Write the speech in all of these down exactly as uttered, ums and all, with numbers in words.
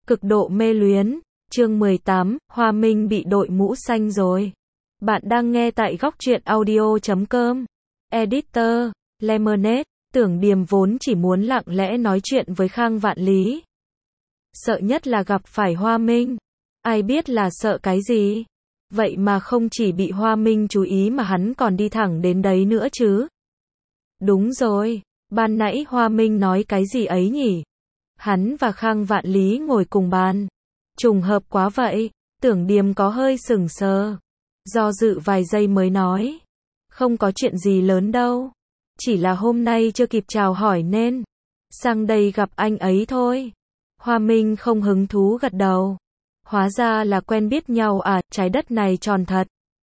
Cực độ mê luyến, chương mười tám, Hoa Minh bị đội mũ xanh rồi. Bạn đang nghe tại góc truyện audio chấm com. Editor, Lemonade, Tưởng Điềm vốn chỉ muốn lặng lẽ nói chuyện với Khang Vạn Lý. Sợ nhất là gặp phải Hoa Minh. Ai biết là sợ cái gì? Vậy mà không chỉ bị Hoa Minh chú ý mà hắn còn đi thẳng đến đấy nữa chứ. Đúng rồi, ban nãy Hoa Minh nói cái gì ấy nhỉ? Hắn và Khang Vạn Lý ngồi cùng bàn. Trùng hợp quá vậy, Tưởng Điềm có hơi sững sờ. Do dự vài giây mới nói. Không có chuyện gì lớn đâu. Chỉ là hôm nay chưa kịp chào hỏi nên sang đây gặp anh ấy thôi. Hoa Minh không hứng thú gật đầu. Hóa ra là quen biết nhau à, trái đất này tròn thật.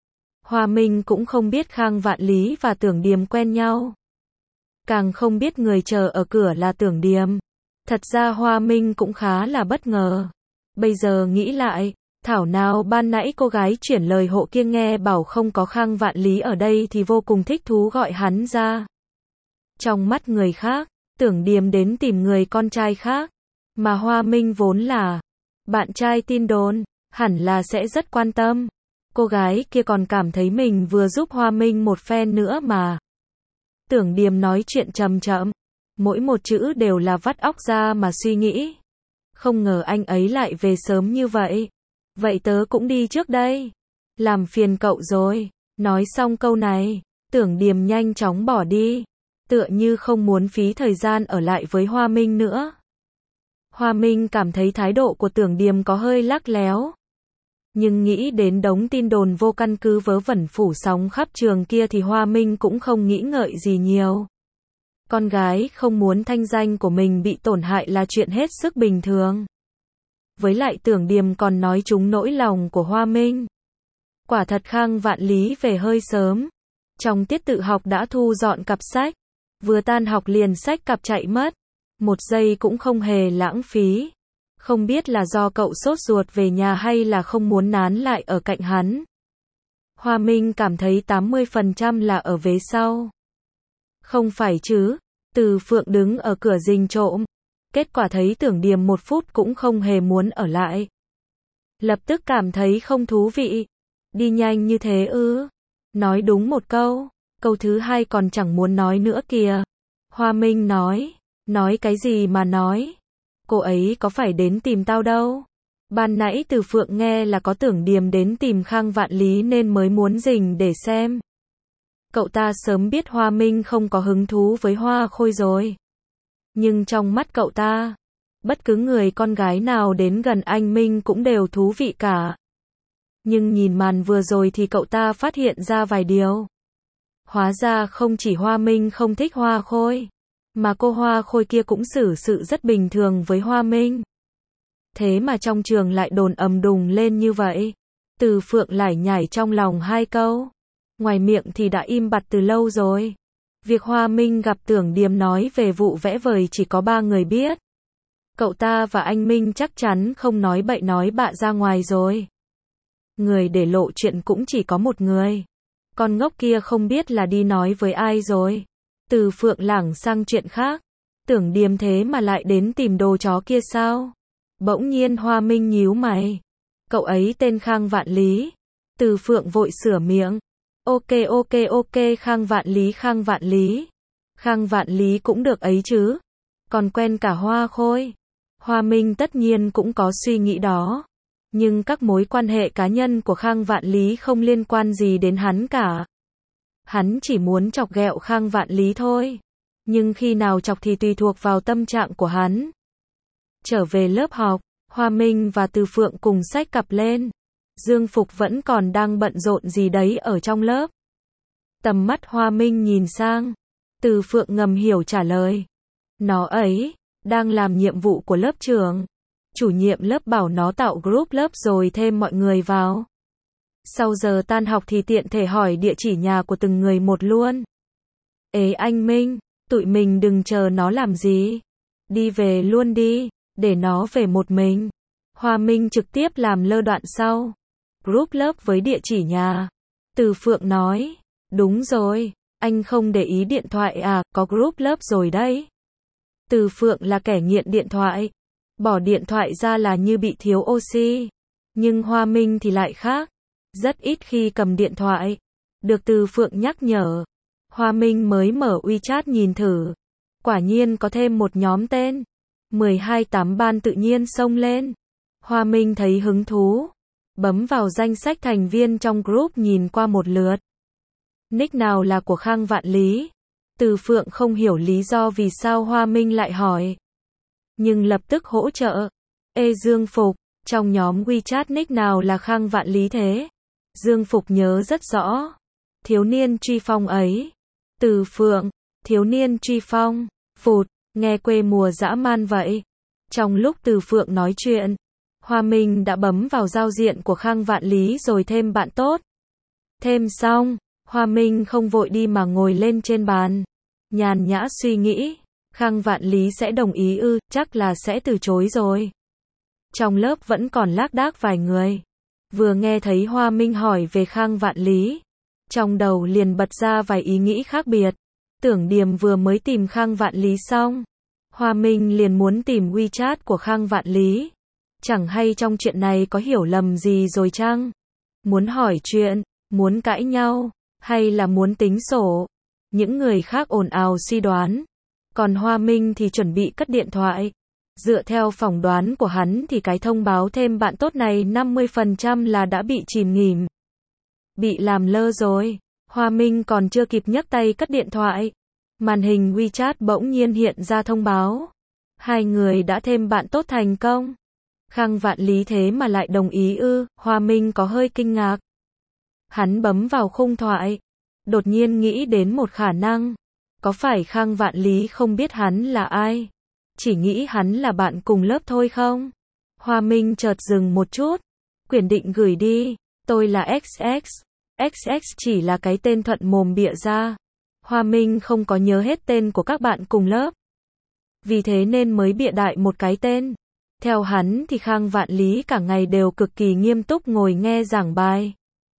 Hoa Minh cũng không biết Khang Vạn Lý và Tưởng Điềm quen nhau. Càng không biết người chờ ở cửa là Tưởng Điềm. Thật ra Hoa Minh cũng khá là bất ngờ. Bây giờ nghĩ lại, thảo nào ban nãy cô gái chuyển lời hộ kia nghe bảo không có Khang Vạn Lý ở đây thì vô cùng thích thú gọi hắn ra. Trong mắt người khác, Tưởng Điềm đến tìm người con trai khác. Mà Hoa Minh vốn là bạn trai tin đồn, hẳn là sẽ rất quan tâm. Cô gái kia còn cảm thấy mình vừa giúp Hoa Minh một phen nữa mà. Tưởng Điềm nói chuyện chậm chậm. Mỗi một chữ đều là vắt óc ra mà suy nghĩ. Không ngờ anh ấy lại về sớm như vậy. Vậy tớ cũng đi trước đây. Làm phiền cậu rồi. Nói xong câu này, Tưởng Điềm nhanh chóng bỏ đi. Tựa như không muốn phí thời gian ở lại với Hoa Minh nữa. Hoa Minh cảm thấy thái độ của Tưởng Điềm có hơi lắc léo. Nhưng nghĩ đến đống tin đồn vô căn cứ vớ vẩn phủ sóng khắp trường kia thì Hoa Minh cũng không nghĩ ngợi gì nhiều. Con gái không muốn thanh danh của mình bị tổn hại là chuyện hết sức bình thường. Với lại Tưởng Điềm còn nói trúng nỗi lòng của Hoa Minh. Quả thật Khang Vạn Lý về hơi sớm. Trong tiết tự học đã thu dọn cặp sách. Vừa tan học liền xách cặp chạy mất. Một giây cũng không hề lãng phí. Không biết là do cậu sốt ruột về nhà hay là không muốn nán lại ở cạnh hắn. Hoa Minh cảm thấy tám mươi phần trăm là ở vế sau. Không phải chứ, Từ Phượng đứng ở cửa rình trộm. Kết quả thấy Tưởng Điềm một phút cũng không hề muốn ở lại. Lập tức cảm thấy không thú vị. Đi nhanh như thế ư? Nói đúng một câu, câu thứ hai còn chẳng muốn nói nữa kìa. Hoa Minh nói, nói cái gì mà nói? Cô ấy có phải đến tìm tao đâu. Ban nãy Từ Phượng nghe là có Tưởng Điềm đến tìm Khang Vạn Lý nên mới muốn rình để xem. Cậu ta sớm biết Hoa Minh không có hứng thú với Hoa Khôi rồi. Nhưng trong mắt cậu ta, bất cứ người con gái nào đến gần anh Minh cũng đều thú vị cả. Nhưng nhìn màn vừa rồi thì cậu ta phát hiện ra vài điều. Hóa ra không chỉ Hoa Minh không thích Hoa Khôi, mà cô Hoa Khôi kia cũng xử sự rất bình thường với Hoa Minh. Thế mà trong trường lại đồn ầm đùng lên như vậy. Từ Phượng lải nhải trong lòng hai câu. Ngoài miệng thì đã im bặt từ lâu rồi. Việc Hoa Minh gặp Tưởng Điềm nói về vụ vẽ vời chỉ có ba người biết. Cậu ta và anh Minh chắc chắn không nói bậy nói bạ ra ngoài rồi. Người để lộ chuyện cũng chỉ có một người. Con ngốc kia không biết là đi nói với ai rồi. Từ Phượng lảng sang chuyện khác. Tưởng Điềm thế mà lại đến tìm đồ chó kia sao? Bỗng nhiên Hoa Minh nhíu mày. Cậu ấy tên Khang Vạn Lý. Từ Phượng vội sửa miệng. Ok ok ok Khang Vạn Lý Khang Vạn Lý. Khang Vạn Lý cũng được ấy chứ. Còn quen cả Hoa Khôi. Hoa Minh tất nhiên cũng có suy nghĩ đó. Nhưng các mối quan hệ cá nhân của Khang Vạn Lý không liên quan gì đến hắn cả. Hắn chỉ muốn chọc ghẹo Khang Vạn Lý thôi. Nhưng khi nào chọc thì tùy thuộc vào tâm trạng của hắn. Trở về lớp học, Hoa Minh và Từ Phượng cùng xách cặp lên. Dương Phục vẫn còn đang bận rộn gì đấy ở trong lớp. Tầm mắt Hoa Minh nhìn sang. Từ Phượng ngầm hiểu trả lời. Nó ấy, đang làm nhiệm vụ của lớp trưởng. Chủ nhiệm lớp bảo nó tạo group lớp rồi thêm mọi người vào. Sau giờ tan học thì tiện thể hỏi địa chỉ nhà của từng người một luôn. Ê anh Minh, tụi mình đừng chờ nó làm gì. Đi về luôn đi, để nó về một mình. Hoa Minh trực tiếp làm lơ đoạn sau. Group lớp với địa chỉ nhà. Từ Phượng nói, đúng rồi, anh không để ý điện thoại à, có group lớp rồi đấy. Từ Phượng là kẻ nghiện điện thoại. Bỏ điện thoại ra là như bị thiếu oxy. Nhưng Hoa Minh thì lại khác. Rất ít khi cầm điện thoại. Được Từ Phượng nhắc nhở. Hoa Minh mới mở WeChat nhìn thử. Quả nhiên có thêm một nhóm tên. mười hai tám ban tự nhiên xông lên. Hoa Minh thấy hứng thú. Bấm vào danh sách thành viên trong group nhìn qua một lượt. Nick nào là của Khang Vạn Lý? Từ Phượng không hiểu lý do vì sao Hoa Minh lại hỏi. Nhưng lập tức hỗ trợ. Ê Dương Phục, trong nhóm WeChat nick nào là Khang Vạn Lý thế? Dương Phục nhớ rất rõ. Thiếu niên truy phong ấy. Từ Phượng, thiếu niên truy phong. Phụt, nghe quê mùa dã man vậy. Trong lúc Từ Phượng nói chuyện, Hoa Minh đã bấm vào giao diện của Khang Vạn Lý rồi thêm bạn tốt. Thêm xong, Hoa Minh không vội đi mà ngồi lên trên bàn. Nhàn nhã suy nghĩ, Khang Vạn Lý sẽ đồng ý ư, chắc là sẽ từ chối rồi. Trong lớp vẫn còn lác đác vài người. Vừa nghe thấy Hoa Minh hỏi về Khang Vạn Lý, trong đầu liền bật ra vài ý nghĩ khác biệt. Tưởng Điềm vừa mới tìm Khang Vạn Lý xong. Hoa Minh liền muốn tìm WeChat của Khang Vạn Lý. Chẳng hay trong chuyện này có hiểu lầm gì rồi chăng? Muốn hỏi chuyện, muốn cãi nhau, hay là muốn tính sổ? Những người khác ồn ào suy đoán. Còn Hoa Minh thì chuẩn bị cất điện thoại. Dựa theo phỏng đoán của hắn thì cái thông báo thêm bạn tốt này năm mươi phần trăm là đã bị chìm nghỉm. Bị làm lơ rồi. Hoa Minh còn chưa kịp nhấc tay cất điện thoại. Màn hình WeChat bỗng nhiên hiện ra thông báo. Hai người đã thêm bạn tốt thành công. Khang Vạn Lý thế mà lại đồng ý ư, Hoa Minh có hơi kinh ngạc. Hắn bấm vào khung thoại. Đột nhiên nghĩ đến một khả năng. Có phải Khang Vạn Lý không biết hắn là ai? Chỉ nghĩ hắn là bạn cùng lớp thôi không? Hoa Minh chợt dừng một chút. Quyển định gửi đi. Tôi là ích ích. ích ích chỉ là cái tên thuận mồm bịa ra. Hoa Minh không có nhớ hết tên của các bạn cùng lớp. Vì thế nên mới bịa đại một cái tên. Theo hắn thì Khang Vạn Lý cả ngày đều cực kỳ nghiêm túc ngồi nghe giảng bài.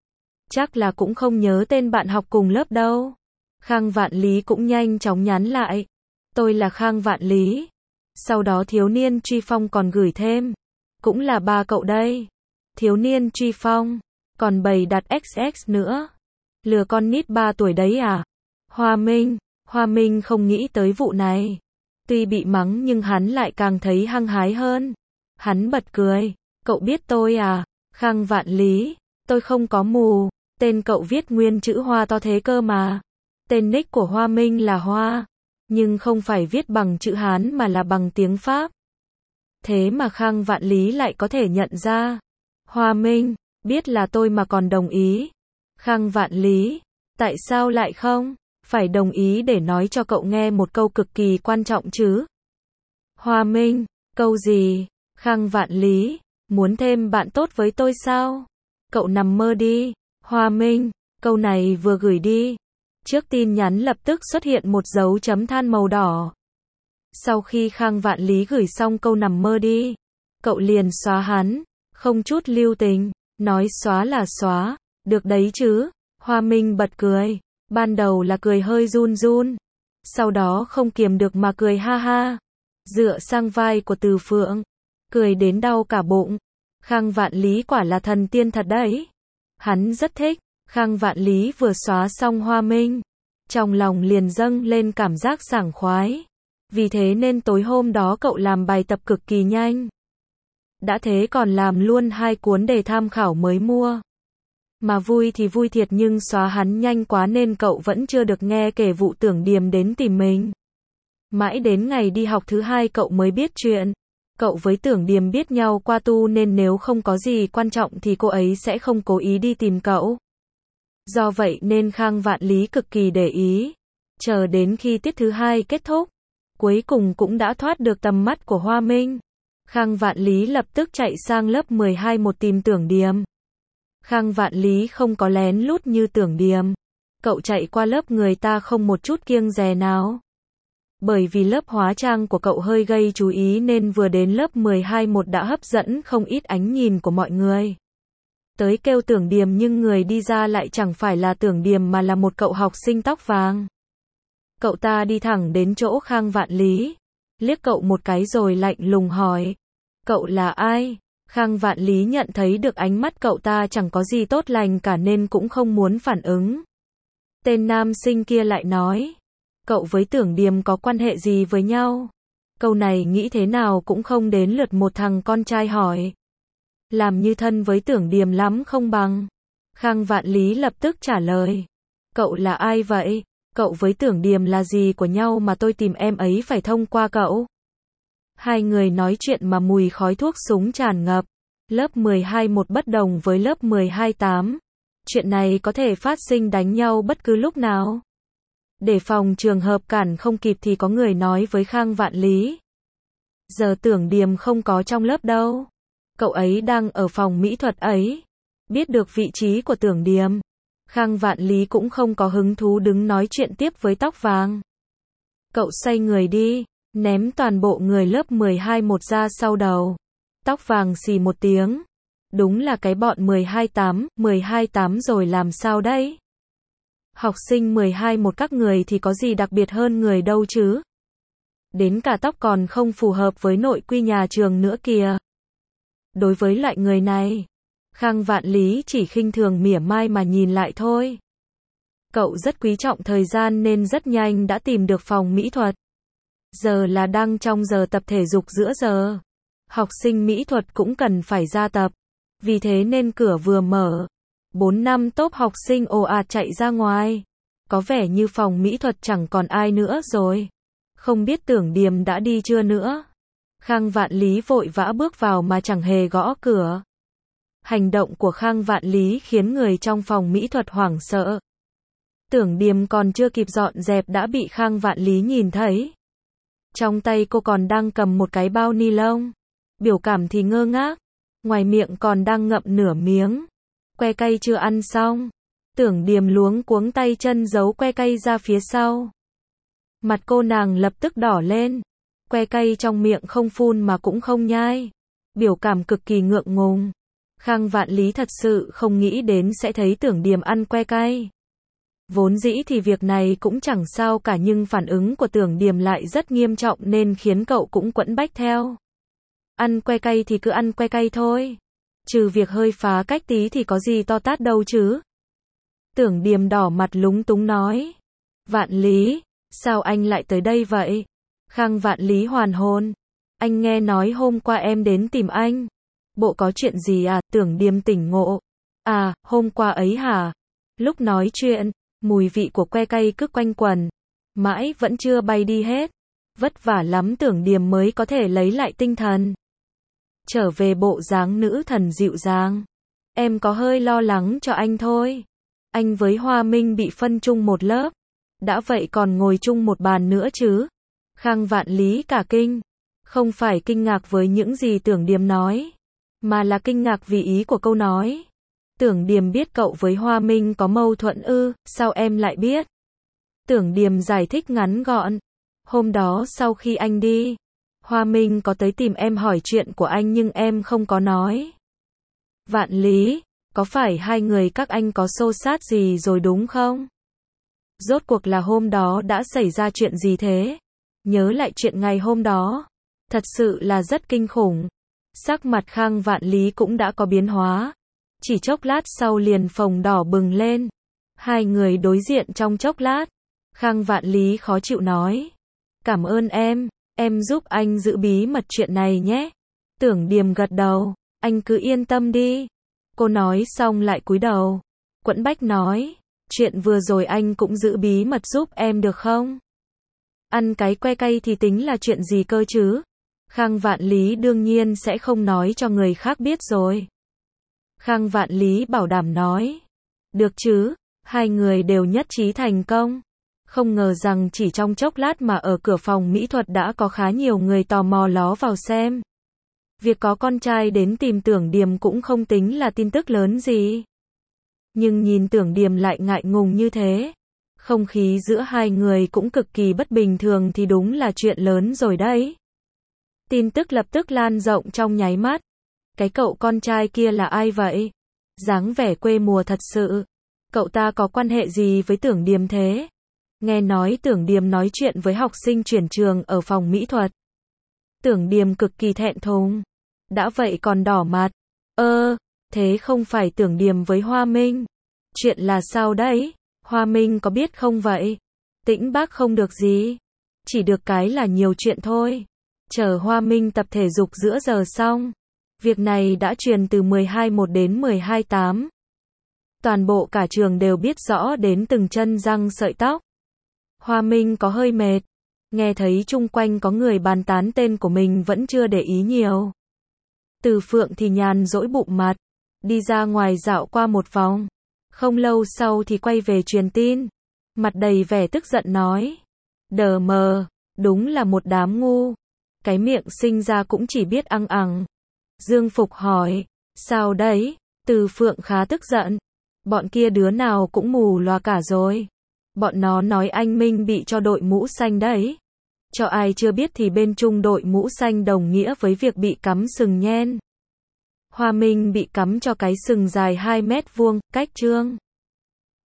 Chắc là cũng không nhớ tên bạn học cùng lớp đâu. Khang Vạn Lý cũng nhanh chóng nhắn lại. Tôi là Khang Vạn Lý. Sau đó thiếu niên truy phong còn gửi thêm. Cũng là ba cậu đây. Thiếu niên truy phong. Còn bày đặt ích ích nữa. Lừa con nít ba tuổi đấy à? Hoa Minh. Hoa Minh không nghĩ tới vụ này. Tuy bị mắng nhưng hắn lại càng thấy hăng hái hơn. Hắn bật cười. Cậu biết tôi à? Khang Vạn Lý. Tôi không có mù. Tên cậu viết nguyên chữ Hoa to thế cơ mà. Tên nick của Hoa Minh là Hoa. Nhưng không phải viết bằng chữ Hán mà là bằng tiếng Pháp. Thế mà Khang Vạn Lý lại có thể nhận ra. Hoa Minh. Biết là tôi mà còn đồng ý. Khang Vạn Lý. Tại sao lại không? Phải đồng ý để nói cho cậu nghe một câu cực kỳ quan trọng chứ. Hoa Minh. Câu gì? Khang Vạn Lý. Muốn thêm bạn tốt với tôi sao? Cậu nằm mơ đi. Hoa Minh. Câu này vừa gửi đi. Trước tin nhắn lập tức xuất hiện một dấu chấm than màu đỏ. Sau khi Khang Vạn Lý gửi xong câu nằm mơ đi, cậu liền xóa hắn. Không chút lưu tình. Nói xóa là xóa. Được đấy chứ. Hoa Minh bật cười. Ban đầu là cười hơi run run. Sau đó không kiềm được mà cười ha ha. Dựa sang vai của Từ Phượng. Cười đến đau cả bụng. Khang Vạn Lý quả là thần tiên thật đấy. Hắn rất thích. Khang Vạn Lý vừa xóa xong Hoa Minh. Trong lòng liền dâng lên cảm giác sảng khoái. Vì thế nên tối hôm đó cậu làm bài tập cực kỳ nhanh. Đã thế còn làm luôn hai cuốn đề tham khảo mới mua. Mà vui thì vui thiệt nhưng xóa hắn nhanh quá nên cậu vẫn chưa được nghe kể vụ Tưởng Điềm đến tìm mình. Mãi đến ngày đi học thứ hai cậu mới biết chuyện. Cậu với Tưởng Điềm biết nhau qua tu nên nếu không có gì quan trọng thì cô ấy sẽ không cố ý đi tìm cậu. Do vậy nên Khang Vạn Lý cực kỳ để ý. Chờ đến khi tiết thứ hai kết thúc, cuối cùng cũng đã thoát được tầm mắt của Hoa Minh. Khang Vạn Lý lập tức chạy sang lớp mười hai một tìm Tưởng Điềm. Khang Vạn Lý không có lén lút như Tưởng Điềm. Cậu chạy qua lớp người ta không một chút kiêng dè nào. Bởi vì lớp hóa trang của cậu hơi gây chú ý nên vừa đến lớp mười hai một đã hấp dẫn không ít ánh nhìn của mọi người. Tới kêu Tưởng Điềm nhưng người đi ra lại chẳng phải là Tưởng Điềm mà là một cậu học sinh tóc vàng. Cậu ta đi thẳng đến chỗ Khang Vạn Lý. Liếc cậu một cái rồi lạnh lùng hỏi. Cậu là ai? Khang Vạn Lý nhận thấy được ánh mắt cậu ta chẳng có gì tốt lành cả nên cũng không muốn phản ứng. Tên nam sinh kia lại nói, cậu với Tưởng Điềm có quan hệ gì với nhau? Câu này nghĩ thế nào cũng không đến lượt một thằng con trai hỏi. Làm như thân với Tưởng Điềm lắm không bằng. Khang Vạn Lý lập tức trả lời. Cậu là ai vậy? Cậu với Tưởng Điềm là gì của nhau mà tôi tìm em ấy phải thông qua cậu? Hai người nói chuyện mà mùi khói thuốc súng tràn ngập. Lớp mười hai một bất đồng với lớp mười hai tám. Chuyện này có thể phát sinh đánh nhau bất cứ lúc nào. Để phòng trường hợp cản không kịp thì có người nói với Khang Vạn Lý. Giờ Tưởng Điềm không có trong lớp đâu. Cậu ấy đang ở phòng mỹ thuật ấy. Biết được vị trí của Tưởng Điềm, Khang Vạn Lý cũng không có hứng thú đứng nói chuyện tiếp với tóc vàng. Cậu xoay người đi, ném toàn bộ người lớp mười hai một ra sau đầu. Tóc vàng xì một tiếng. Đúng là cái bọn mười hai tám, mười hai tám rồi làm sao đấy? Học sinh mười hai một các người thì có gì đặc biệt hơn người đâu chứ? Đến cả tóc còn không phù hợp với nội quy nhà trường nữa kìa. Đối với loại người này, Khang Vạn Lý chỉ khinh thường mỉa mai mà nhìn lại thôi. Cậu rất quý trọng thời gian nên rất nhanh đã tìm được phòng mỹ thuật. Giờ là đang trong giờ tập thể dục giữa giờ. Học sinh mỹ thuật cũng cần phải ra tập. Vì thế nên cửa vừa mở, bốn năm tốp học sinh ồ ạt chạy ra ngoài. Có vẻ như phòng mỹ thuật chẳng còn ai nữa rồi. Không biết Tưởng Điềm đã đi chưa nữa. Khang Vạn Lý vội vã bước vào mà chẳng hề gõ cửa. Hành động của Khang Vạn Lý khiến người trong phòng mỹ thuật hoảng sợ. Tưởng Điềm còn chưa kịp dọn dẹp đã bị Khang Vạn Lý nhìn thấy. Trong tay cô còn đang cầm một cái bao ni lông. Biểu cảm thì ngơ ngác. Ngoài miệng còn đang ngậm nửa miếng. Que cay chưa ăn xong. Tưởng Điềm luống cuống tay chân giấu que cay ra phía sau. Mặt cô nàng lập tức đỏ lên. Que cay trong miệng không phun mà cũng không nhai. Biểu cảm cực kỳ ngượng ngùng. Khang Vạn Lý thật sự không nghĩ đến sẽ thấy Tưởng Điềm ăn que cay. Vốn dĩ thì việc này cũng chẳng sao cả nhưng phản ứng của Tưởng Điềm lại rất nghiêm trọng nên khiến cậu cũng quẫn bách theo. Ăn que cay thì cứ ăn que cay thôi. Trừ việc hơi phá cách tí thì có gì to tát đâu chứ. Tưởng Điềm đỏ mặt lúng túng nói. Vạn Lý, sao anh lại tới đây vậy? Khang Vạn Lý hoàn hồn. Anh nghe nói hôm qua em đến tìm anh. Bộ có chuyện gì à? Tưởng Điềm tỉnh ngộ. À, hôm qua ấy hả? Lúc nói chuyện, mùi vị của que cay cứ quanh quẩn. Mãi vẫn chưa bay đi hết. Vất vả lắm Tưởng Điềm mới có thể lấy lại tinh thần. Trở về bộ dáng nữ thần dịu dàng. Em có hơi lo lắng cho anh thôi. Anh với Hoa Minh bị phân chung một lớp. Đã vậy còn ngồi chung một bàn nữa chứ. Khang Vạn Lý cả kinh. Không phải kinh ngạc với những gì Tưởng Điềm nói. Mà là kinh ngạc vì ý của câu nói. Tưởng Điềm biết cậu với Hoa Minh có mâu thuẫn ư, sao em lại biết? Tưởng Điềm giải thích ngắn gọn. Hôm đó sau khi anh đi, Hoa Minh có tới tìm em hỏi chuyện của anh nhưng em không có nói. Vạn Lý, có phải hai người các anh có xô xát gì rồi đúng không? Rốt cuộc là hôm đó đã xảy ra chuyện gì thế? Nhớ lại chuyện ngày hôm đó, thật sự là rất kinh khủng. Sắc mặt Khang Vạn Lý cũng đã có biến hóa. Chỉ chốc lát sau liền phồng đỏ bừng lên. Hai người đối diện trong chốc lát. Khang Vạn Lý khó chịu nói. Cảm ơn em, em giúp anh giữ bí mật chuyện này nhé. Tưởng Điềm gật đầu, anh cứ yên tâm đi. Cô nói xong lại cúi đầu. Quẫn bách nói, chuyện vừa rồi anh cũng giữ bí mật giúp em được không? Ăn cái que cay thì tính là chuyện gì cơ chứ? Khang Vạn Lý đương nhiên sẽ không nói cho người khác biết rồi. Khang Vạn Lý bảo đảm nói. Được chứ, hai người đều nhất trí thành công. Không ngờ rằng chỉ trong chốc lát mà ở cửa phòng mỹ thuật đã có khá nhiều người tò mò ló vào xem. Việc có con trai đến tìm Tưởng Điềm cũng không tính là tin tức lớn gì. Nhưng nhìn Tưởng Điềm lại ngại ngùng như thế. Không khí giữa hai người cũng cực kỳ bất bình thường thì đúng là chuyện lớn rồi đấy. Tin tức lập tức lan rộng trong nháy mắt. Cái cậu con trai kia là ai vậy? Dáng vẻ quê mùa thật sự. Cậu ta có quan hệ gì với Tưởng Điềm thế? Nghe nói Tưởng Điềm nói chuyện với học sinh chuyển trường ở phòng mỹ thuật. Tưởng Điềm cực kỳ thẹn thùng. Đã vậy còn đỏ mặt. Ơ, thế không phải Tưởng Điềm với Hoa Minh? Chuyện là sao đấy? Hoa Minh có biết không vậy? Tĩnh bác không được gì. Chỉ được cái là nhiều chuyện thôi. Chờ Hoa Minh tập thể dục giữa giờ xong. Việc này đã truyền từ mười hai một đến mười hai tám. Toàn bộ cả trường đều biết rõ đến từng chân răng sợi tóc. Hoa Minh có hơi mệt. Nghe thấy chung quanh có người bàn tán tên của mình vẫn chưa để ý nhiều. Từ Phượng thì nhàn dỗi bụng mặt. Đi ra ngoài dạo qua một vòng. Không lâu sau thì quay về truyền tin. Mặt đầy vẻ tức giận nói. Đờ mờ, đúng là một đám ngu. Cái miệng sinh ra cũng chỉ biết ăng ẳng. Dương Phục hỏi. Sao đấy? Từ Phượng khá tức giận. Bọn kia đứa nào cũng mù loa cả rồi. Bọn nó nói anh Minh bị cho đội mũ xanh đấy. Cho ai chưa biết thì bên chung đội mũ xanh đồng nghĩa với việc bị cắm sừng nhen. Hoa Minh bị cắm cho cái sừng dài hai mét vuông, cách chương.